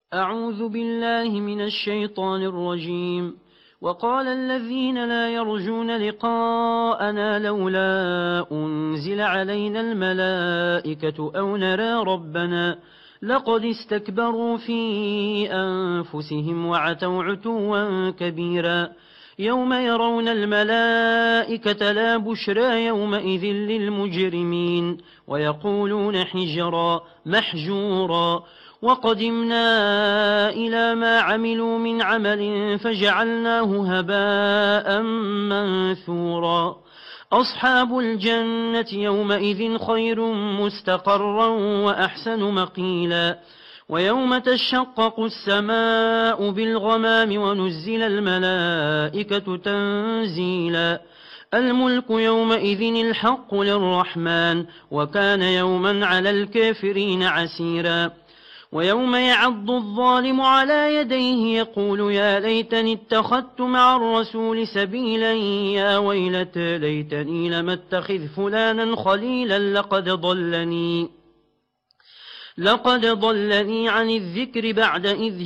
أعوذ بالله من الشيطان الرجيم. وقال الذين لا يرجون لقاءنا لولا أنزل علينا الملائكة أو نرى ربنا لقد استكبروا في أنفسهم وعتوا عتوا كبيرا. يوم يرون الملائكة لا بشرى يومئذ للمجرمين ويقولون حجرا محجورا. وقدمنا إلى ما عملوا من عمل فجعلناه هباء منثورا. أصحاب الجنة يومئذ خير مستقرا وأحسن مقيلا. ويوم تشقق السماء بالغمام ونزل الملائكة تنزيلا. الملك يومئذ الحق للرحمن وكان يوما على الكافرين عسيرا. ويوم يعض الظالم على يديه يقول يا ليتني اتخذت مع الرسول سبيلا يا ويلتى ليتني لم اتخذ فلانا خليلا لقد ضلني عن الذكر بعد إذ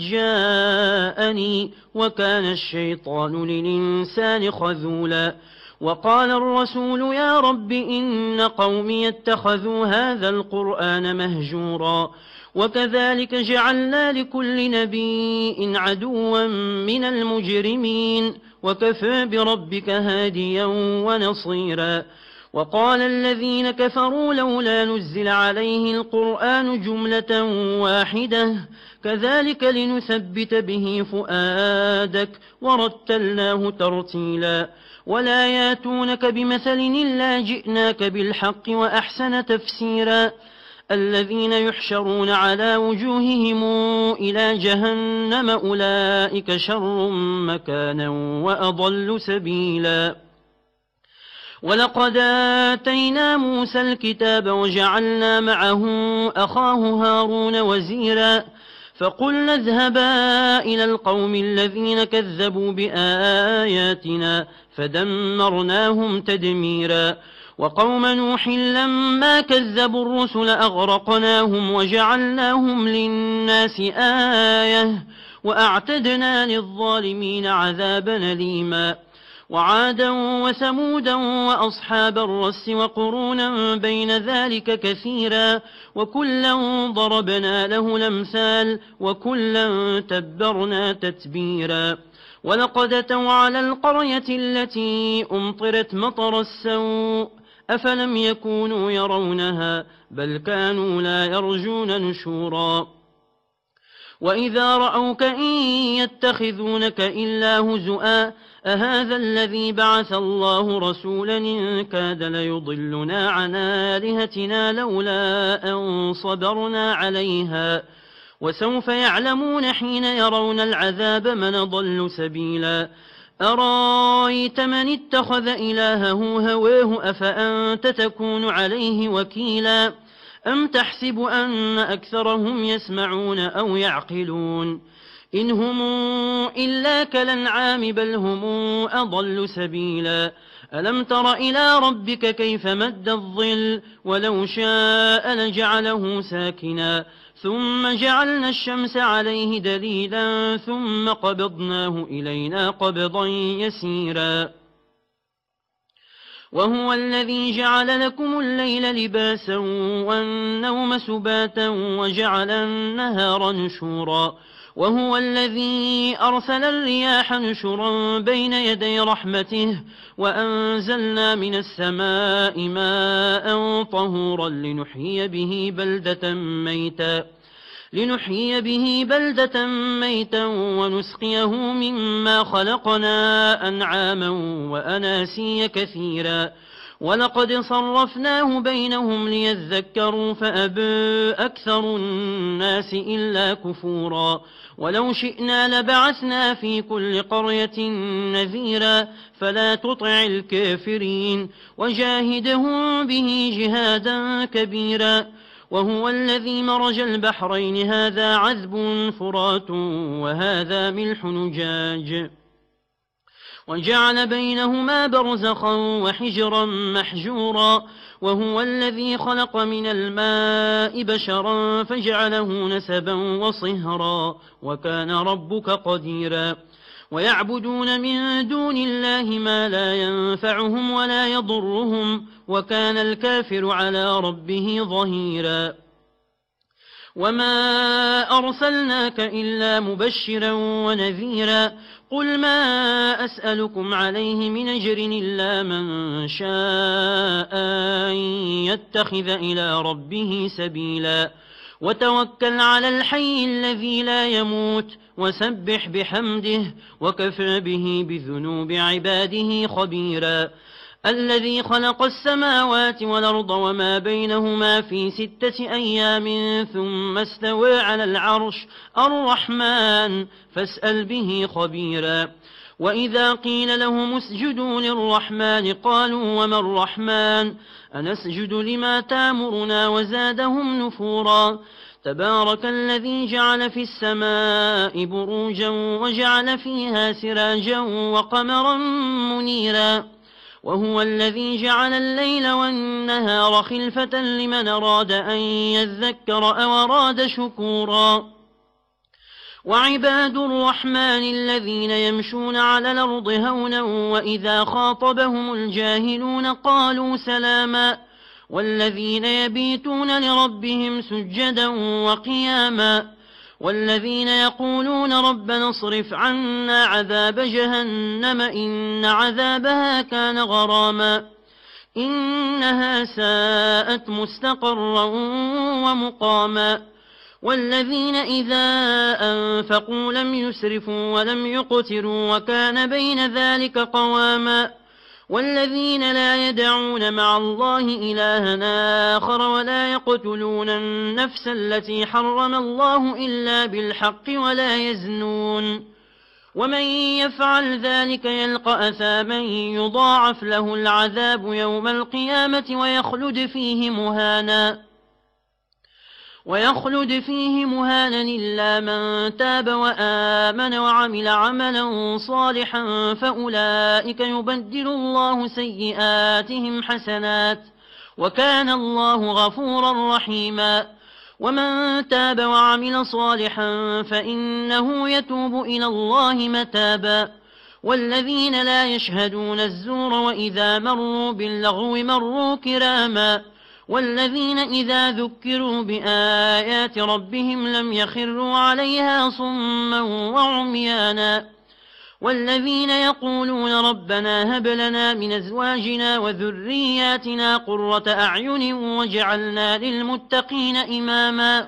جاءني وكان الشيطان للإنسان خذولا. وقال الرسول يا رب إن قومي اتخذوا هذا القرآن مهجورا. وكذلك جعلنا لكل نبي عدوا من المجرمين وكفى بربك هاديا ونصيرا. وقال الذين كفروا لولا نزل عليه القرآن جملة واحدة كذلك لنثبت به فؤادك ورتلناه ترتيلا. ولا ياتونك بمثل إلا جئناك بالحق وأحسن تفسيرا. الذين يحشرون على وجوههم إلى جهنم أولئك شر مكانا وأضل سبيلا. ولقد آتينا موسى الكتاب وجعلنا معه أخاه هارون وزيرا. فقلنا اذهبا إلى القوم الذين كذبوا بآياتنا فدمرناهم تدميرا. وقوم نوح لما كذبوا الرسل أغرقناهم وجعلناهم للناس آية وأعتدنا للظالمين عذابا أليما. وعادا وثمودا وأصحاب الرس وقرونا بين ذلك كثيرا وكلا ضربنا له الأمثال وكلا تبرنا تتبيرا. ولقد أتوا على القرية التي أمطرت مطر السوء أفلم يكونوا يرونها بل كانوا لا يرجون نشورا. وإذا رأوك إن يتخذونك إلا هزؤا أهذا الذي بعث الله رسولا إن كاد ليضلنا عن آلهتنا لولا أن صبرنا عليها. وسوف يعلمون حين يرون العذاب من ضل سبيلا. أرايت من اتخذ إلهه هواه أفأنت تكون عليه وكيلا. أم تحسب أن أكثرهم يسمعون أو يعقلون إن هم إلا كالأنعام بل هم أضل سبيلا. ألم تر إلى ربك كيف مد الظل ولو شاء لجعله ساكنا ثم جعلنا الشمس عليه دليلا ثم قبضناه إلينا قبضا يسيرا. وهو الذي جعل لكم الليل لباسا والنوم سباتا وجعل النهار نشورا. وهو الذي أرسل الرياح نشرا بين يدي رحمته وأنزلنا من السماء ماء طهورا لنحيي به بلدة ميتا ونسقيه مما خلقنا أنعاما وأناسيا كثيرا. ولقد صرفناه بينهم ليذكروا فأبى أكثر الناس إلا كفورا. ولو شئنا لبعثنا في كل قرية نذيرا فلا تطع الكافرين وجاهدهم به جهادا كبيرا. وهو الذي مرج البحرين هذا عذب فرات وهذا ملح نجاج وجعل بينهما برزخا وحجرا محجورا وهو الذي خلق من الماء بشرا فجعله نسبا وصهرا وكان ربك قديرا ويعبدون من دون الله ما لا ينفعهم ولا يضرهم وكان الكافر على ربه ظهيرا وما أرسلناك إلا مبشرا ونذيرا قل ما أسألكم عليه من أجر إلا من شاء أن يتخذ إلى ربه سبيلا وتوكل على الحي الذي لا يموت وسبح بحمده وكفى به بذنوب عباده خبيرا الذي خلق السماوات والأرض وما بينهما في 6 أيام ثم استوى على العرش الرحمن فاسأل به خبيرا وإذا قيل لهم اسجدوا للرحمن قالوا وما الرحمن أنسجد لما تامرنا وزادهم نفورا تبارك الذي جعل في السماء بروجا وجعل فيها سراجا وقمرا منيرا وهو الذي جعل الليل والنهار خلفة لمن أراد أن يذكر أو أراد شكورا وعباد الرحمن الذين يمشون على الأرض هونا وإذا خاطبهم الجاهلون قالوا سلاما والذين يبيتون لربهم سجدا وقياما والذين يقولون ربنا اصرف عنا عذاب جهنم إن عذابها كان غراما إنها ساءت مستقرا ومقاما والذين إذا أنفقوا لم يسرفوا ولم يقتروا وكان بين ذلك قواما والذين لا يدعون مع الله إلها آخر ولا يقتلون النفس التي حرم الله إلا بالحق ولا يزنون ومن يفعل ذلك يلقى أثاما يضاعف له العذاب يوم القيامة ويخلد فيه مهانا إلا من تاب وآمن وعمل عملا صالحا فأولئك يبدل الله سيئاتهم حسنات وكان الله غفورا رحيما ومن تاب وعمل صالحا فإنه يتوب إلى الله متابا والذين لا يشهدون الزور وإذا مروا باللغو مروا كراما والذين إذا ذكروا بآيات ربهم لم يخروا عليها صما وعميانا والذين يقولون ربنا هب لنا من أزواجنا وذرياتنا قرة أعين واجعلنا للمتقين إماما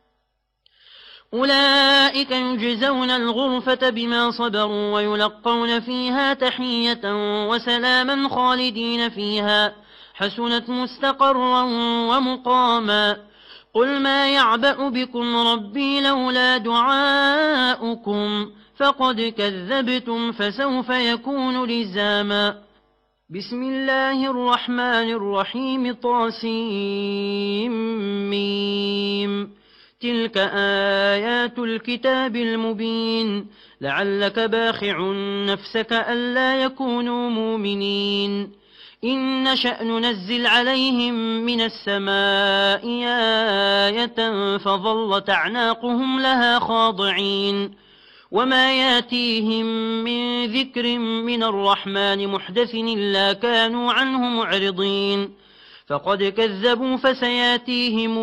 أولئك يجزون الغرفة بما صبروا ويلقون فيها تحية وسلاما خالدين فيها حسنت مستقرا ومقاما قل ما يعبأ بكم ربي لولا دعاؤكم فقد كذبتم فسوف يكون لزاما بسم الله الرحمن الرحيم طاسيم تلك آيات الكتاب المبين لعلك باخع نفسك ألا يكونوا مؤمنين إن نشأ ننزل عليهم من السماء آية فظلت أعناقهم لها خاضعين وما ياتيهم من ذكر من الرحمن محدث إلا كانوا عنه معرضين فقد كذبوا فسياتيهم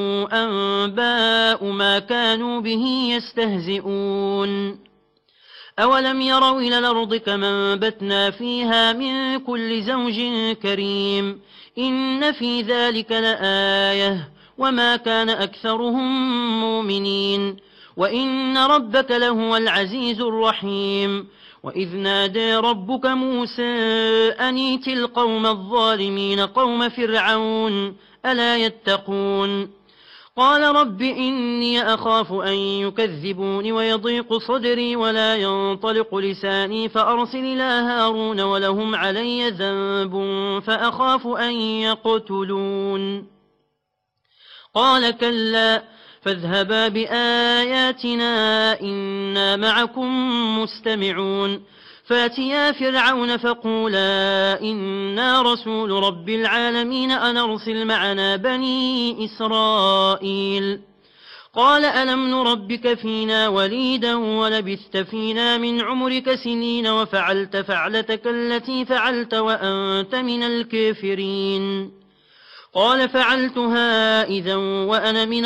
أنباء ما كانوا به يستهزئون أولم يروا إلى الأرض كما أنبتنا فيها من كل زوج كريم إن في ذلك لآية وما كان أكثرهم مؤمنين وإن ربك لهو العزيز الرحيم وإذ نادى ربك موسى أن ائت القوم الظالمين قوم فرعون ألا يتقون قال رب إني أخاف أن يكذبون ويضيق صدري ولا ينطلق لساني فأرسل إلى هارون ولهم علي ذنب فأخاف أن يقتلون قال كلا فاذهبا بآياتنا إنا معكم مستمعون فاتيا فرعون فقولا إنا رسول رب العالمين أن أرسل معنا بني إسرائيل. قال ألم نربك فينا وليدا ولبثت فينا من عمرك سنين وفعلت فعلتك التي فعلت وأنت من الكافرين. قال فعلتها إذا وأنا من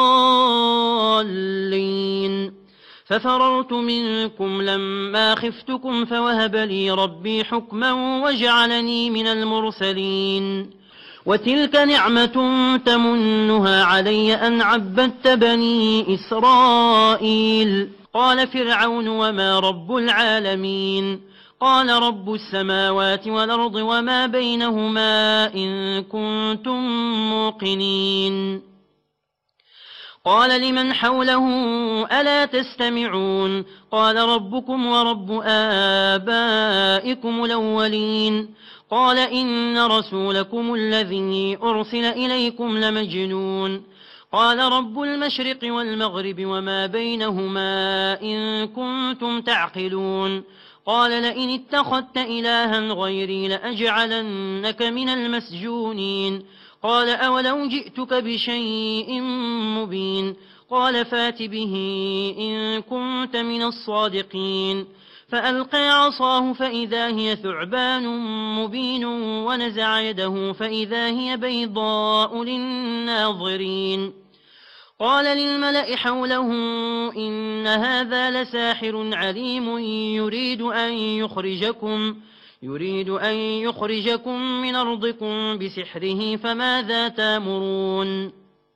الضالين ففررت منكم لما خفتكم فوهب لي ربي حكما وجعلني من المرسلين. وتلك نعمة تمنها علي أن عبدت بني إسرائيل. قال فرعون وما رب العالمين؟ قال رب السماوات والأرض وما بينهما إن كنتم موقنين. قال لمن حوله ألا تستمعون؟ قال ربكم ورب آبائكم الأولين. قال إن رسولكم الذي أرسل إليكم لمجنون. قال رب المشرق والمغرب وما بينهما إن كنتم تعقلون. قال لئن اتخذت إلها غيري لأجعلنك من المسجونين. قال أولو جئتك بشيء مبين؟ قال فات به إن كنت من الصادقين. فألقى عصاه فإذا هي ثعبان مبين ونزع يده فإذا هي بيضاء للناظرين. قال للملأ حوله إن هذا لساحر عليم يريد أن يخرجكم من أرضكم بسحره فماذا تأمرون؟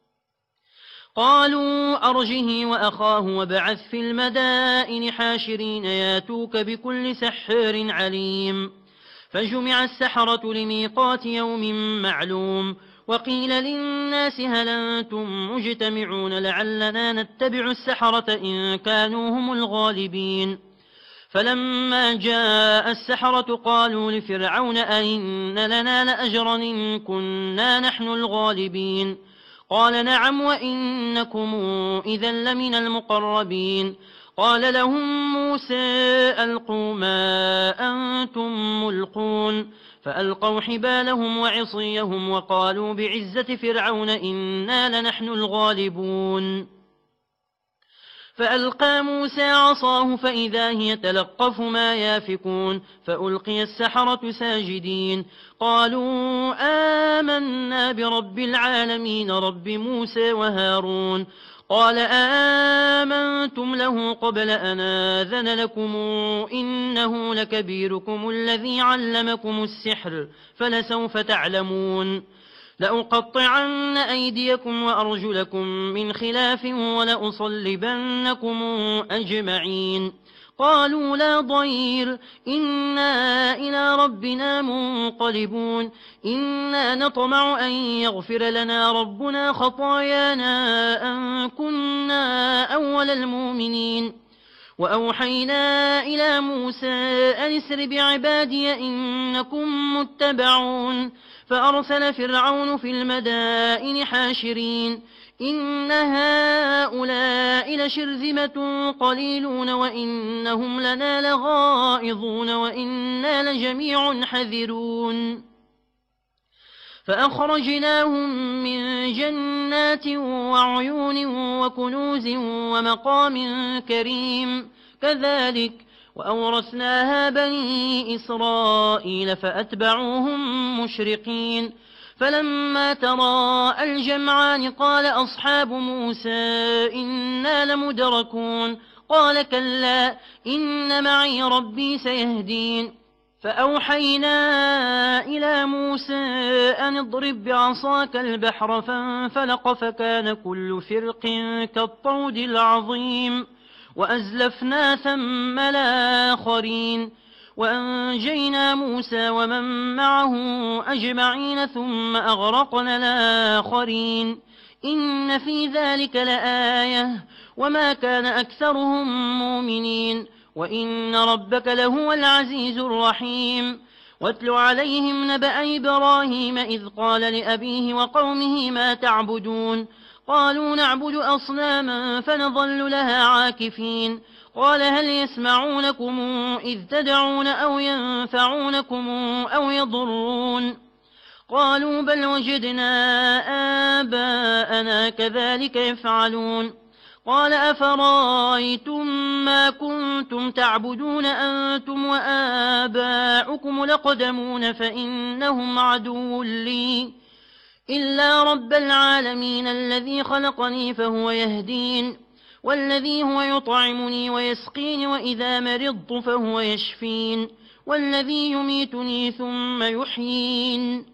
قالوا أرجه وأخاه وابعث في المدائن حاشرين ياتوك بكل سحار عليم. فجمع السحرة لميقات يوم معلوم. وقيل للناس هل أنتم مجتمعون لعلنا نتبع السحرة إن كانوا هم الغالبين. فلما جاء السحرة قالوا لفرعون أئن لنا لأجرا إن كنا نحن الغالبين. قال نعم وإنكم إذا لمن المقربين. قال لهم موسى ألقوا ما أنتم ملقون. فألقوا حبالهم وعصيهم وقالوا بعزة فرعون إنا لنحن الغالبون. فألقى موسى عصاه فإذا هي تلقف ما يافكون. فألقي السحرة ساجدين قالوا آمنا برب العالمين رب موسى وهارون. قال آمنتم له قبل أن آذن لكم إنه لكبيركم الذي علمكم السحر فلسوف تعلمون. لأقطعن أيديكم وأرجلكم من خلاف ولأصلبنكم أجمعين. قالوا لا ضير إنا إلى ربنا منقلبون. إنا نطمع أن يغفر لنا ربنا خطايانا أن كنا أول المؤمنين. وأوحينا إلى موسى أن اسر بعبادي إنكم متبعون. فأرسل فرعون في المدائن حاشرين إن هؤلاء لشرذمة قليلون وإنهم لنا لغائظون وإنا لجميع حذرون. فأخرجناهم من جنات وعيون وكنوز ومقام كريم. كذلك وأورثناها بني إسرائيل فأتبعوهم مشرقين. فلما تراءى الجمعان قال أصحاب موسى إنا لمدركون. قال كلا إن معي ربي سيهدين. فأوحينا إلى موسى أن اضرب بعصاك البحر فانفلق فكان كل فرق كالطود العظيم. وأزلفنا ثم الآخرين وأنجينا موسى ومن معه أجمعين ثم أغرقنا الآخرين. إن في ذلك لآية وما كان أكثرهم مؤمنين وإن ربك لهو العزيز الرحيم. واتل عليهم نبأ إبراهيم إذ قال لأبيه وقومه ما تعبدون. قالوا نعبد أصناما فنظل لها عاكفين قال هل يسمعونكم إذ تدعون أو ينفعونكم أو يضرون قالوا بل وجدنا آباءنا كذلك يفعلون قال أفرأيتم ما كنتم تعبدون أنتم وآباؤكم لقدمون فإنهم عدو لي إلا رب العالمين الذي خلقني فهو يهدين والذي هو يطعمني ويسقين وإذا مرضت فهو يشفين والذي يميتني ثم يحيين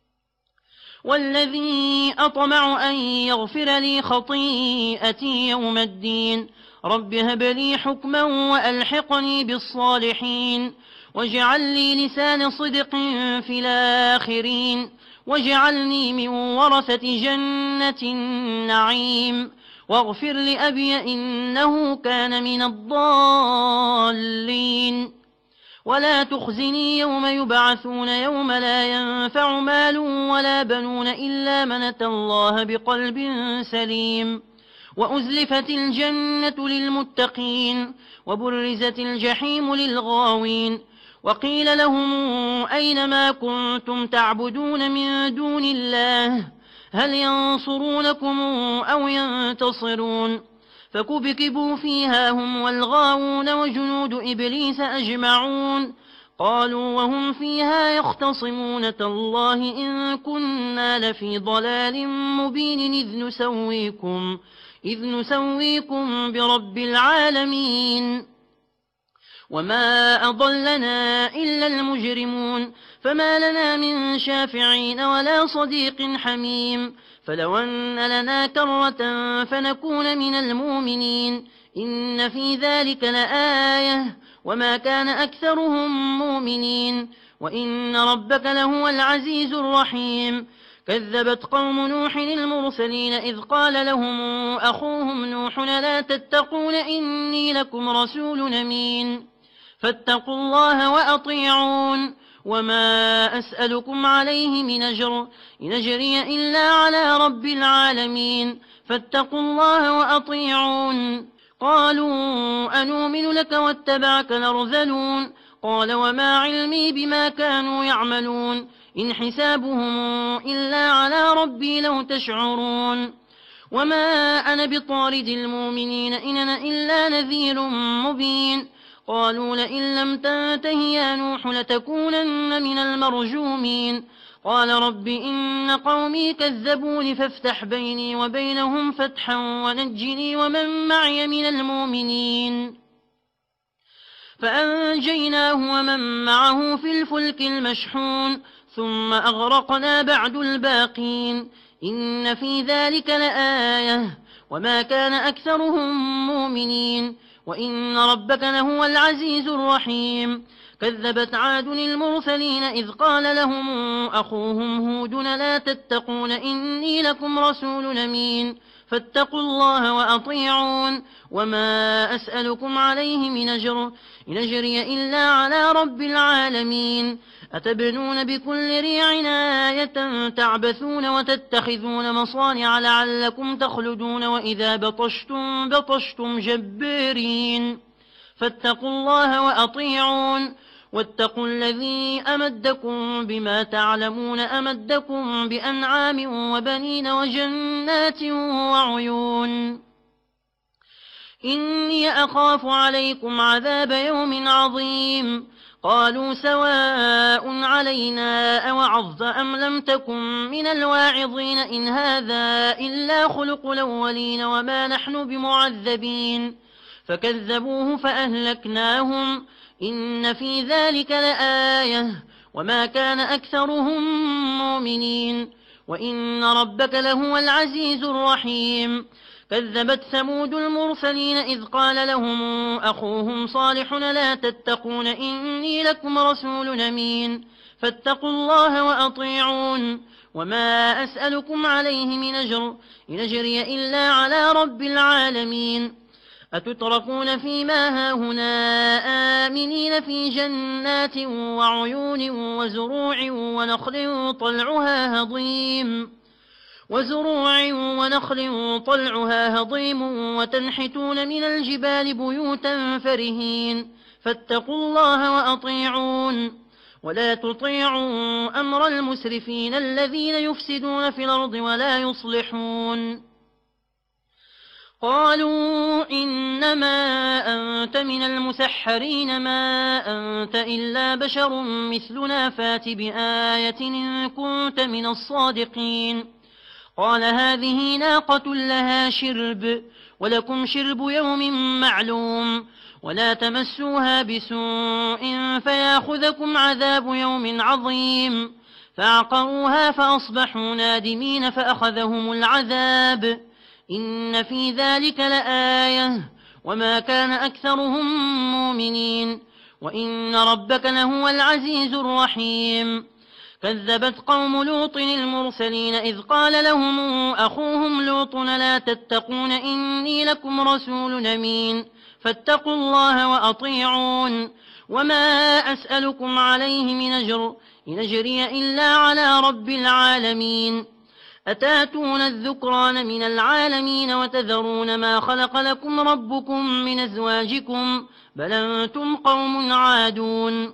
والذي أطمع أن يغفر لي خطيئتي يوم الدين رب هب لي حكما وألحقني بالصالحين واجعل لي لسان صدق في الآخرين واجعلني من ورثة جنة النعيم واغفر لأبي إنه كان من الضالين ولا تخزني يوم يبعثون يوم لا ينفع مال ولا بنون إلا من أتى الله بقلب سليم وأزلفت الجنة للمتقين وبرزت الجحيم للغاوين وقيل لهم أين ما كنتم تعبدون من دون الله هل ينصرونكم أو ينتصرون فكبكبوا فيها هم والغاوون وجنود إبليس أجمعون قالوا وهم فيها يختصمون تالله إن كنا لفي ضلال مبين إذ نسويكم برب العالمين وما أضلنا إلا المجرمون فما لنا من شافعين ولا صديق حميم فلو أن لنا كرة فنكون من المؤمنين إن في ذلك لآية وما كان أكثرهم مؤمنين وإن ربك لهو العزيز الرحيم كذبت قوم نوح المرسلين إذ قال لهم أخوهم نوح لا تتقون إني لكم رسول أمين فاتقوا الله وأطيعون وما أسألكم عليه من أجر إن أجري إلا على رب العالمين فاتقوا الله وأطيعون قالوا أنؤمن لك واتبعك الأرذلون قال وما علمي بما كانوا يعملون إن حسابهم إلا على ربي لو تشعرون وما أنا بطارد المؤمنين إن أنا إلا نذير مبين قالوا لئن لم تنته يا نوح لتكونن من المرجومين قال رب إن قومي كذبون فافتح بيني وبينهم فتحا ونجني ومن معي من المؤمنين فأنجيناه ومن معه في الفلك المشحون ثم أغرقنا بعد الباقين إن في ذلك لآية وما كان أكثرهم مؤمنين وإن ربك لهو العزيز الرحيم كذبت عاد المرسلين إذ قال لهم أخوهم هود لا تتقون إني لكم رسول أمين فاتقوا الله وأطيعون وما أسألكم عليه من أجر إن أجري إلا على رب العالمين أتبنون بكل ريع آية تعبثون وتتخذون مصانع لعلكم تخلدون وإذا بطشتم جبارين فاتقوا الله وأطيعون واتقوا الذي أمدكم بما تعلمون أمدكم بأنعام وبنين وجنات وعيون إني أخاف عليكم عذاب يوم عظيم قالوا سواء علينا أوعظت أم لم تكن من الواعظين إن هذا إلا خلق الأولين وما نحن بمعذبين فكذبوه فأهلكناهم إن في ذلك لآية وما كان أكثرهم مؤمنين وإن ربك لهو العزيز الرحيم كذبت ثمود المرسلين إذ قال لهم أخوهم صالح لا تتقون إني لكم رسول أمين فاتقوا الله وأطيعون وما أسألكم عليه من أجر إن أجري إلا على رب العالمين أتتركون فيما هاهنا آمنين في جنات وعيون وزروع ونخل طلعها هضيم وزروع ونخل طلعها هضيم وتنحتون من الجبال بيوتا فرهين فاتقوا الله وأطيعون ولا تطيعوا أمر المسرفين الذين يفسدون في الأرض ولا يصلحون قالوا إنما أنت من المسحرين ما أنت إلا بشر مثلنا فات بآية إن كنت من الصادقين قال هذه ناقة لها شرب ولكم شرب يوم معلوم ولا تمسوها بسوء فياخذكم عذاب يوم عظيم فعقروها فأصبحوا نادمين فأخذهم العذاب إن في ذلك لآية وما كان أكثرهم مؤمنين وإن ربك لهو العزيز الرحيم كذبت قوم لوط المرسلين إذ قال لهم أخوهم لوط لا تتقون إني لكم رسول أمين فاتقوا الله وأطيعون وما أسألكم عليه من أجر إن أجري إلا على رب العالمين أتاتون الذكران من العالمين وتذرون ما خلق لكم ربكم من أزواجكم بل أنتم قوم عادون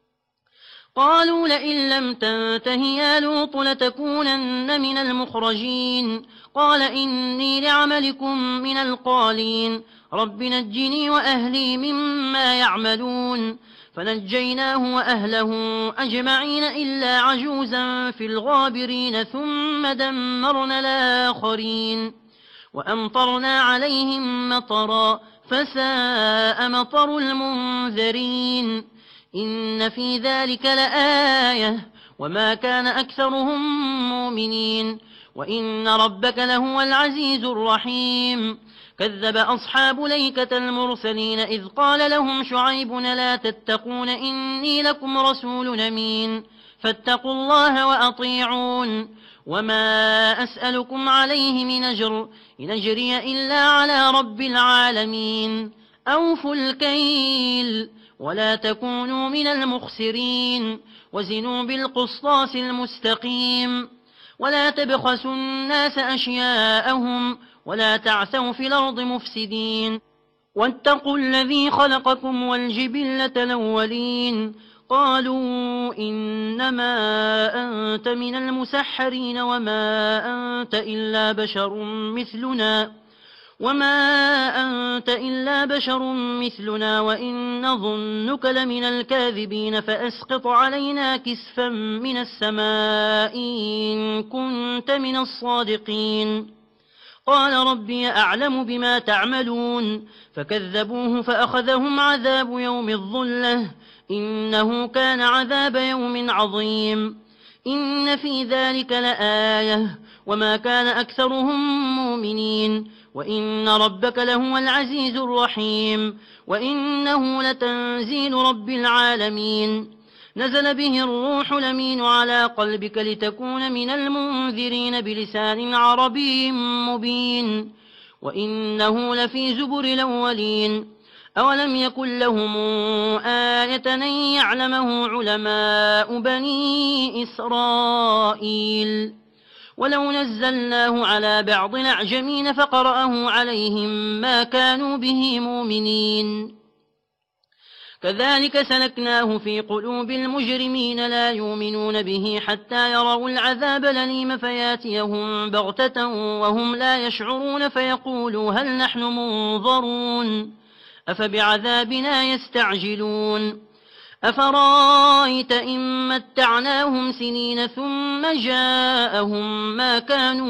قالوا لئن لم تنته يا لوط لتكونن من المخرجين قال إني لعملكم من القالين رب نجني وأهلي مما يعملون فنجيناه وأهله أجمعين إلا عجوزا في الغابرين ثم دمرنا الآخرين وأمطرنا عليهم مطرا فساء مطر المنذرين إن في ذلك لآية وما كان أكثرهم مؤمنين وإن ربك لهو العزيز الرحيم كذب أصحاب ليكة المرسلين إذ قال لهم شعيب لا تتقون إني لكم رسول أمين فاتقوا الله وأطيعون وما أسألكم عليه من أجر إن أجري إلا على رب العالمين أوفوا الكيل ولا تكونوا من المخسرين وزنوا بالقسطاس المستقيم ولا تبخسوا الناس أشياءهم ولا تعثوا في الأرض مفسدين واتقوا الذي خلقكم والجبلة الأولين قالوا إنما أنت من المسحرين وما أنت إلا بشر مثلنا وإن نظنك لمن الكاذبين فأسقط علينا كسفا من السماء إن كنت من الصادقين قال ربي أعلم بما تعملون فكذبوه فأخذهم عذاب يوم الظلة إنه كان عذاب يوم عظيم إن في ذلك لآية وما كان أكثرهم مؤمنين وإن ربك لهو العزيز الرحيم وإنه لتنزيل رب العالمين نزل به الروح الأمين على قلبك لتكون من المنذرين بلسان عربي مبين وإنه لفي زبر الأولين أولم يكن لهم آية أن يعلمه علماء بني إسرائيل ولو نزلناه على بعض الأعجمين فقرأه عليهم ما كانوا به مؤمنين كذلك سلكناه في قلوب المجرمين لا يؤمنون به حتى يروا العذاب الأليم فياتيهم بغتة وهم لا يشعرون فيقولوا هل نحن منظرون أفبعذابنا يستعجلون أفرايت إن متعناهم سنين ثم جاءهم ما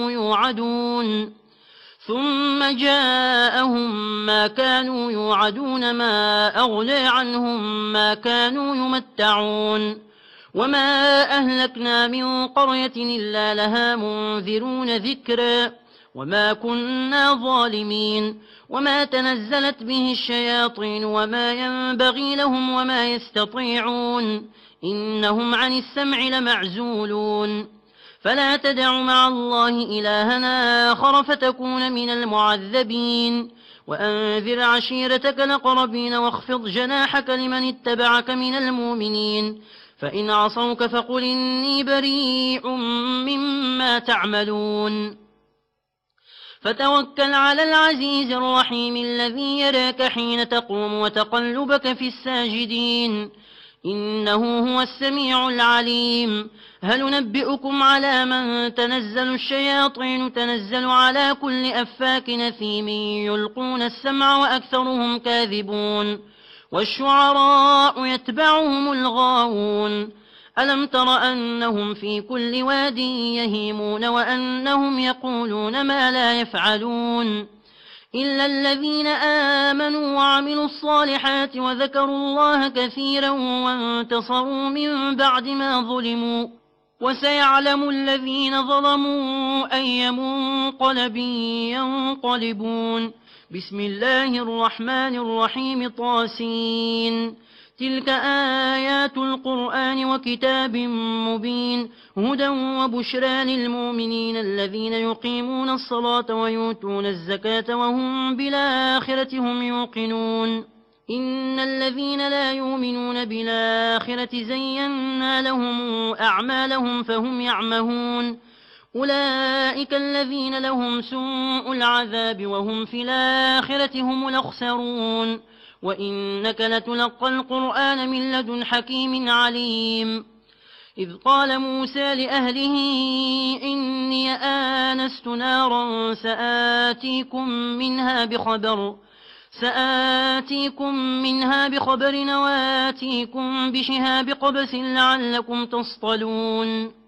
كانوا يوعدون ما أغنى عنهم ما كانوا يمتعون وما أهلكنا من قرية إلا لها منذرون ذكرا وما كنا ظالمين وما تنزلت به الشياطين وما ينبغي لهم وما يستطيعون إنهم عن السمع لمعزولون فلا تدع مع الله إلهنا آخر فتكون من المعذبين وأنذر عشيرتك الأقربين واخفض جناحك لمن اتبعك من المؤمنين فإن عصوك فقل إني بريء مما تعملون فتوكل على العزيز الرحيم الذي يراك حين تقوم وتقلبك في الساجدين إنه هو السميع العليم هل ننبئكم على من تنزل الشياطين تنزل على كل أفاك نثيم يلقون السمع وأكثرهم كاذبون والشعراء يتبعهم الغاوون ألم تر أنهم في كل واد يهيمون وأنهم يقولون ما لا يفعلون إلا الذين آمنوا وعملوا الصالحات وذكروا الله كثيرا وانتصروا من بعد ما ظلموا وسيعلم الذين ظلموا أي منقلب ينقلبون بسم الله الرحمن الرحيم طاسين تلك آيات القرآن وكتاب مبين هدى وبشرى للمؤمنين الذين يقيمون الصلاة ويؤتون الزكاة وهم بالآخرة هم يوقنون إن الذين لا يؤمنون بالآخرة زينا لهم أعمالهم فهم يعمهون أولئك الذين لهم سوء العذاب وهم في الآخرة هم الأخسرون وإنك لتلقى القرآن من لدن حكيم عليم إذ قال موسى لأهله إني آنست نارا سآتيكم منها بخبر وآتيكم بشهاب قبس لعلكم تصطلون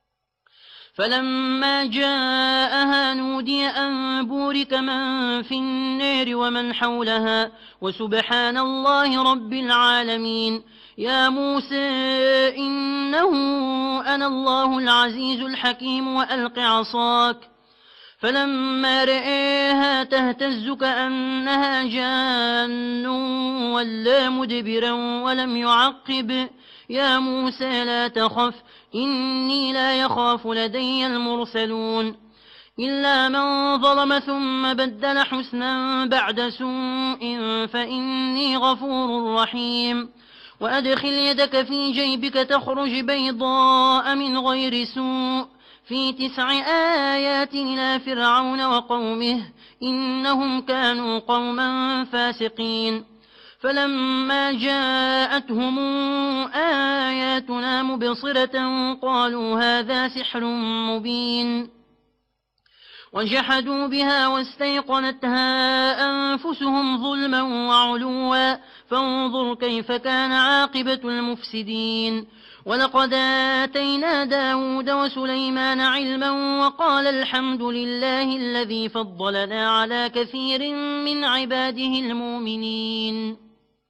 فلما جاءها نودي أن بورك من في النار ومن حولها وسبحان الله رب العالمين يا موسى إنه أنا الله العزيز الحكيم وألق عصاك فلما رآها تهتز كأنها جان ولا مدبرا ولم يعقب يا موسى لا تخف إني لا يخاف لدي المرسلون إلا من ظلم ثم بدل حسنا بعد سوء فإني غفور رحيم وأدخل يدك في جيبك تخرج بيضاء من غير سوء في 9 آيات إلى فرعون وقومه إنهم كانوا قوما فاسقين فلما جاءتهم آياتنا مبصرة قالوا هذا سحر مبين وجحدوا بها واستيقنتها أنفسهم ظلما وعلوا فانظر كيف كان عاقبة المفسدين ولقد آتينا داود وسليمان علما وقال الحمد لله الذي فضلنا على كثير من عباده المؤمنين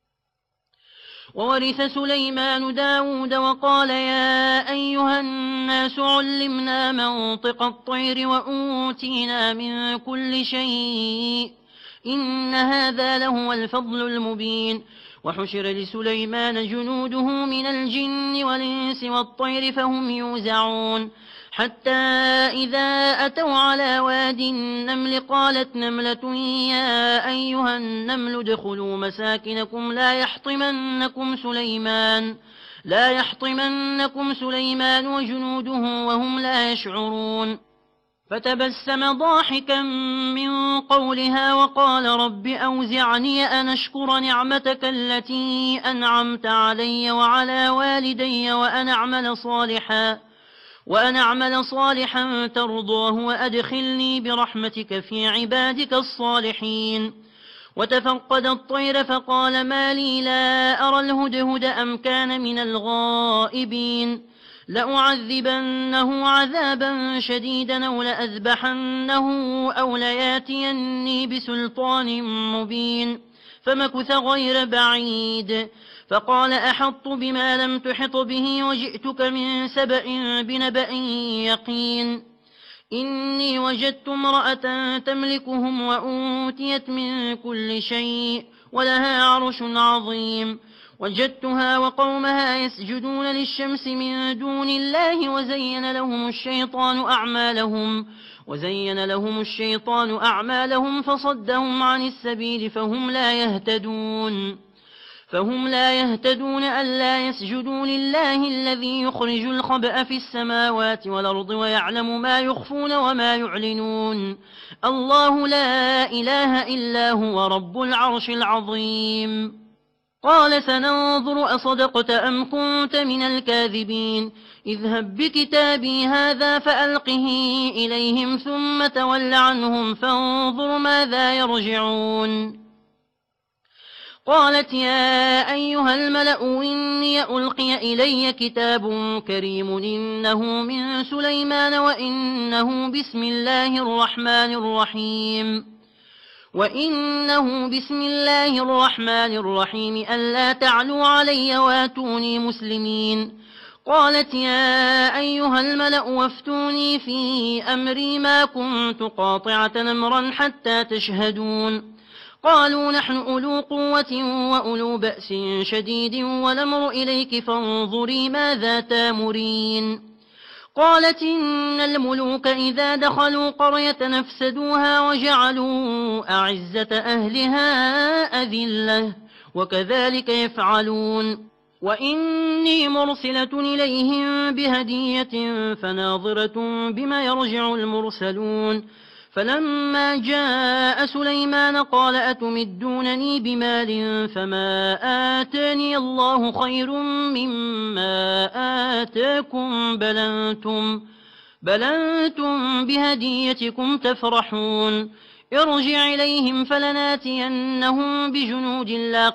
وورث سليمان داود وقال يا أيها الناس علمنا منطق الطير وأوتينا من كل شيء إن هذا لهو الفضل المبين وحشر لسليمان جنوده من الجن والإنس والطير فهم يوزعون حتى إذا أتوا على واد النمل قالت نملة يا أيها النمل ادخلوا مساكنكم لا يحطمنكم سليمان وجنوده وهم لا يشعرون فتبسم ضاحكا من قولها وقال رب أوزعني أن أشكر نعمتك التي أنعمت علي وعلى والدي وأن أعمل صالحا ترضاه وأدخلني برحمتك في عبادك الصالحين وتفقد الطير فقال ما لي لا أرى الهدهد أم كان من الغائبين لأعذبنه عذابا شديدا أو لأذبحنه أو لياتيني بسلطان مبين فمكث غير بعيد فقال أحطت بما لم تحط به وجئتك من سبأ بنبأ يقين إني وجدت امرأة تملكهم وأوتيت من كل شيء ولها عرش عظيم وجدتها وقومها يسجدون للشمس من دون الله وزين لهم الشيطان أعمالهم فصدهم عن السبيل فهم لا يهتدون فهم لا يهتدون ألا يسجدوا لله الذي يخرج الخبأ في السماوات والأرض ويعلم ما يخفون وما يعلنون الله لا إله إلا هو رب العرش العظيم. قال سننظر أصدقت أم كنت من الكاذبين اذهب بكتابي هذا فألقه إليهم ثم تول عنهم فانظر ماذا يرجعون. قالت يا أيها الملأ إني ألقي إلي كتاب كريم إنه من سليمان وإنه بسم الله الرحمن الرحيم ألا تعلوا علي واتوني مسلمين. قالت يا أيها الملأ وافتوني في أمري ما كنت قاطعة أمرا حتى تشهدون. قالوا نحن أولو قوة وأولو بأس شديد والأمر إليك فانظري ماذا تامرين. قالت إن الملوك إذا دخلوا قرية نفسدوها وجعلوا أعزة أهلها أذلة وكذلك يفعلون. وإني مرسلة إليهم بهدية فناظرة بما يرجع المرسلون. فلما جاء سليمان قال أتمدونني بمال فما آتاني الله خير مما آتاكم بل أنتم بهديتكم تفرحون. ارجع إليهم فلناتينهم بجنود لا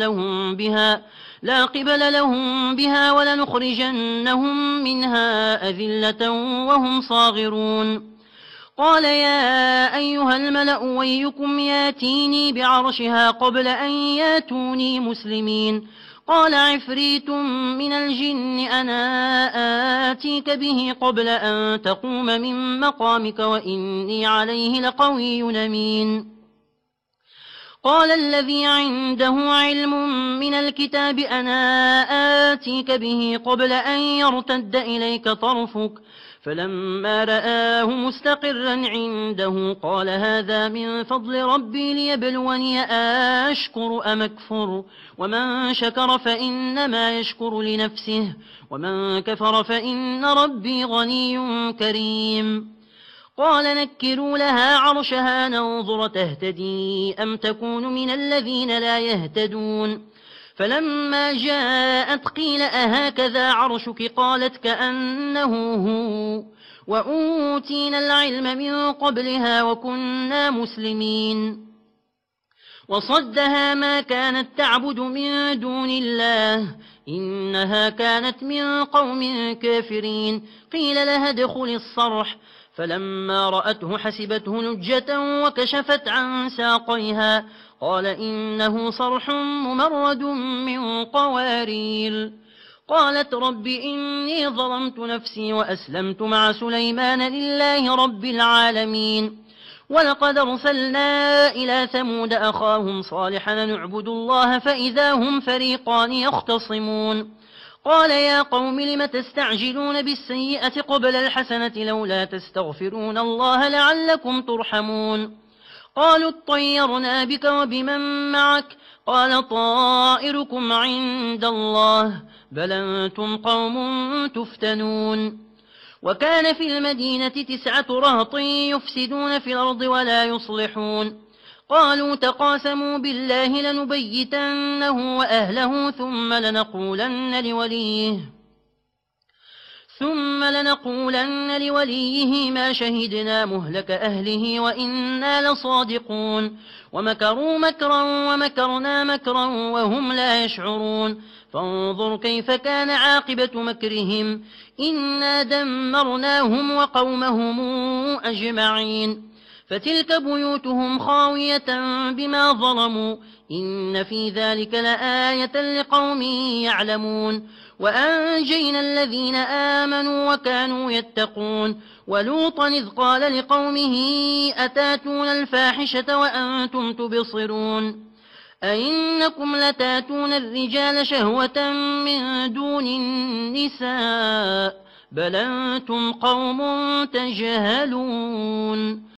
قبل لهم بها ولنخرجنهم منها أذلة وهم صاغرون. قال يا أيها الملأ ويكم ياتيني بعرشها قبل أن ياتوني مسلمين. قال عفريت من الجن أنا آتيك به قبل أن تقوم من مقامك وإني عليه لقوي أمين. قال الذي عنده علم من الكتاب أنا آتيك به قبل أن يرتد إليك طرفك فلما رآه مستقرا عنده قال هذا من فضل ربي ليبلوني أشكر أم أكفر ومن شكر فإنما يشكر لنفسه ومن كفر فإن ربي غني كريم. قال نكروا لها عرشها ننظر تهتدي أم تكون من الذين لا يهتدون. فلما جاءت قيل أهكذا عرشك قالت كأنه هو وأوتينا العلم من قبلها وكنا مسلمين. وصدها ما كانت تعبد من دون الله إنها كانت من قوم كافرين. قيل لها ادخل الصرح فلما رأته حسبته لجة وكشفت عن ساقيها قال إنه صرح ممرد من قوارير. قالت رب إني ظلمت نفسي وأسلمت مع سليمان لله رب العالمين. ولقد أرسلنا إلى ثمود أخاهم صالحا نعبد الله فإذا هم فريقان يختصمون. قال يا قوم لم تستعجلون بالسيئة قبل الحسنة لولا تستغفرون الله لعلكم ترحمون. قالوا اطيرنا بك وبمن معك قال طائركم عند الله بل أنتم قوم تفتنون. وكان في المدينة 9 رهط يفسدون في الأرض ولا يصلحون. قالوا تقاسموا بالله لنبيتنه وأهله ثم لنقولن لوليه ما شهدنا مهلك أهله وإنا لصادقون. ومكروا مكرا ومكرنا مكرا وهم لا يشعرون. فانظر كيف كان عاقبة مكرهم إنا دمرناهم وقومهم أجمعين. فتلك بيوتهم خاوية بما ظلموا إن في ذلك لآية لقوم يعلمون. وأنجينا الذين آمنوا وكانوا يتقون. ولوطا إذ قال لقومه أتاتون الفاحشة وأنتم تبصرون أئنكم لتاتون الرجال شهوة من دون النساء بل أنتم قوم تجهلون.